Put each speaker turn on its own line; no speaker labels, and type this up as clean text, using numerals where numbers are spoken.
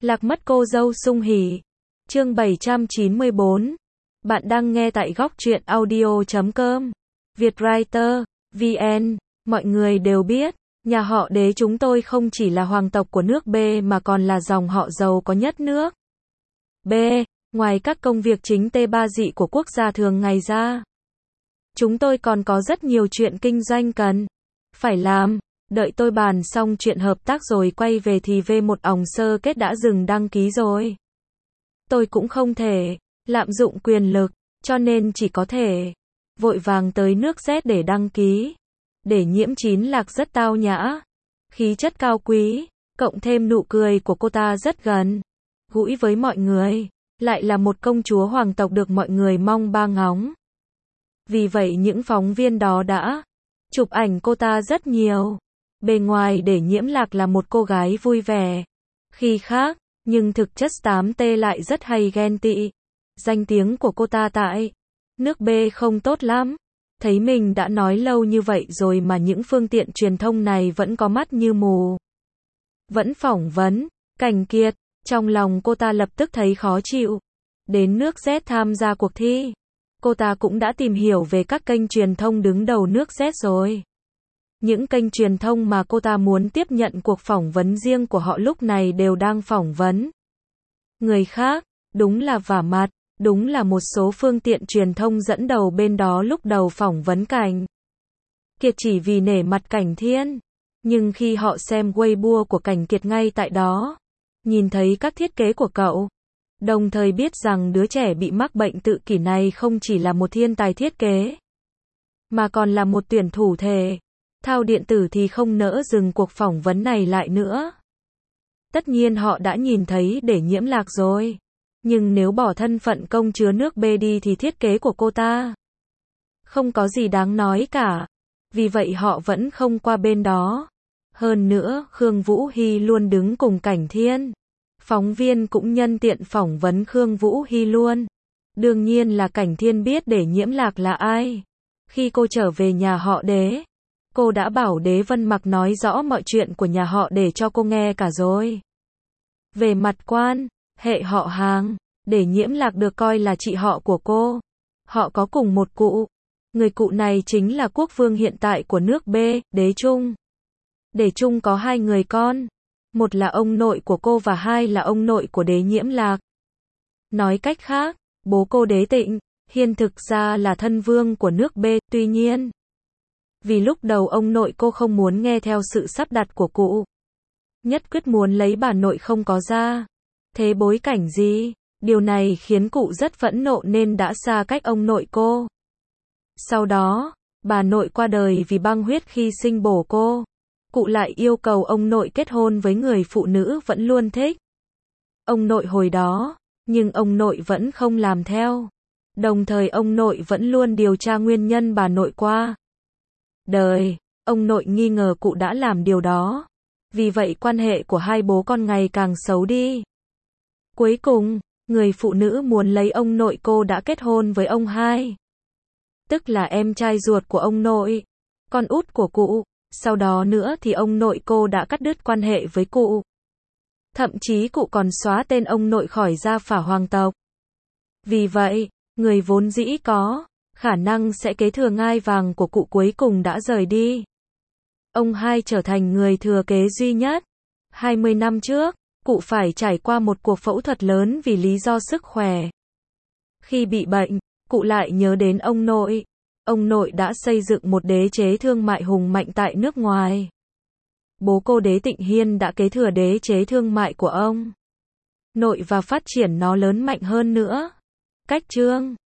Lạc mất cô dâu sung hỉ. Chương 794. Bạn đang nghe tại góc truyện audio.com. Vietwriter, VN. Mọi người đều biết, nhà họ Đế chúng tôi không chỉ là hoàng tộc của nước B mà còn là dòng họ giàu có nhất nước B. Ngoài các công việc chính tê ba dị của quốc gia thường ngày ra, chúng tôi còn có rất nhiều chuyện kinh doanh cần phải làm. Đợi tôi bàn xong chuyện hợp tác rồi quay về thì V1 òng sơ kết đã dừng đăng ký rồi. Tôi cũng không thể lạm dụng quyền lực, cho nên chỉ có thể vội vàng tới nước Z để đăng ký. Để Nhiễm Chín Lạc rất tao nhã, khí chất cao quý, cộng thêm nụ cười của cô ta rất gần gũi với mọi người, lại là một công chúa hoàng tộc được mọi người mong ba ngóng. Vì vậy những phóng viên đó đã chụp ảnh cô ta rất nhiều. Bề ngoài Để Nhiễm Lạc là một cô gái vui vẻ, khi khác, nhưng thực chất 8T lại rất hay ghen tị. Danh tiếng của cô ta tại nước B không tốt lắm. Thấy mình đã nói lâu như vậy rồi mà những phương tiện truyền thông này vẫn có mắt như mù, vẫn phỏng vấn Cảnh Kiệt. Trong lòng cô ta lập tức thấy khó chịu. Đến nước Z tham gia cuộc thi, cô ta cũng đã tìm hiểu về các kênh truyền thông đứng đầu nước Z rồi. Những kênh truyền thông mà cô ta muốn tiếp nhận cuộc phỏng vấn riêng của họ lúc này đều đang phỏng vấn người khác. Đúng là vả mặt, đúng là một số phương tiện truyền thông dẫn đầu bên đó lúc đầu phỏng vấn Cảnh Kiệt chỉ vì nể mặt Cảnh Thiên. Nhưng khi họ xem Weibo của Cảnh Kiệt ngay tại đó, nhìn thấy các thiết kế của cậu, đồng thời biết rằng đứa trẻ bị mắc bệnh tự kỷ này không chỉ là một thiên tài thiết kế, mà còn là một tuyển thủ thể thao điện tử thì không nỡ dừng cuộc phỏng vấn này lại nữa. Tất nhiên họ đã nhìn thấy Để Nhiễm Lạc rồi. Nhưng nếu bỏ thân phận công chúa nước B đi thì thiết kế của cô ta không có gì đáng nói cả. Vì vậy họ vẫn không qua bên đó. Hơn nữa, Khương Vũ Hy luôn đứng cùng Cảnh Thiên. Phóng viên cũng nhân tiện phỏng vấn Khương Vũ Hy luôn. Đương nhiên là Cảnh Thiên biết Để Nhiễm Lạc là ai. Khi cô trở về nhà họ Đế, cô đã bảo Đế Vân Mặc nói rõ mọi chuyện của nhà họ để cho cô nghe cả rồi. Về mặt quan hệ họ hàng, Để Nhiễm Lạc được coi là chị họ của cô. Họ có cùng một cụ. Người cụ này chính là quốc vương hiện tại của nước B, Đế Trung. Đế Trung có 2 người con. Một là ông nội của cô và 2 là ông nội của Đế Nhiễm Lạc. Nói cách khác, bố cô Đế Tịnh Hiên thực ra là thân vương của nước B. Tuy nhiên, vì lúc đầu ông nội cô không muốn nghe theo sự sắp đặt của cụ, nhất quyết muốn lấy bà nội không có ra thế bối cảnh gì. Điều này khiến cụ rất phẫn nộ nên đã xa cách ông nội cô. Sau đó, bà nội qua đời vì băng huyết khi sinh bổ cô. Cụ lại yêu cầu ông nội kết hôn với người phụ nữ vẫn luôn thích ông nội hồi đó, nhưng ông nội vẫn không làm theo. Đồng thời ông nội vẫn luôn điều tra nguyên nhân bà nội qua đời. Ông nội nghi ngờ cụ đã làm điều đó. Vì vậy quan hệ của hai bố con ngày càng xấu đi. Cuối cùng, người phụ nữ muốn lấy ông nội cô đã kết hôn với ông hai, tức là em trai ruột của ông nội, con út của cụ. Sau đó nữa thì ông nội cô đã cắt đứt quan hệ với cụ. Thậm chí cụ còn xóa tên ông nội khỏi gia phả hoàng tộc. Vì vậy, người vốn dĩ có khả năng sẽ kế thừa ngai vàng của cụ cuối cùng đã rời đi. Ông hai trở thành người thừa kế duy nhất. 20 năm trước, cụ phải trải qua một cuộc phẫu thuật lớn vì lý do sức khỏe. Khi bị bệnh, cụ lại nhớ đến ông nội. Ông nội đã xây dựng một đế chế thương mại hùng mạnh tại nước ngoài. Bố cô Đế Tịnh Hiên đã kế thừa đế chế thương mại của ông nội và phát triển nó lớn mạnh hơn nữa. Cách chương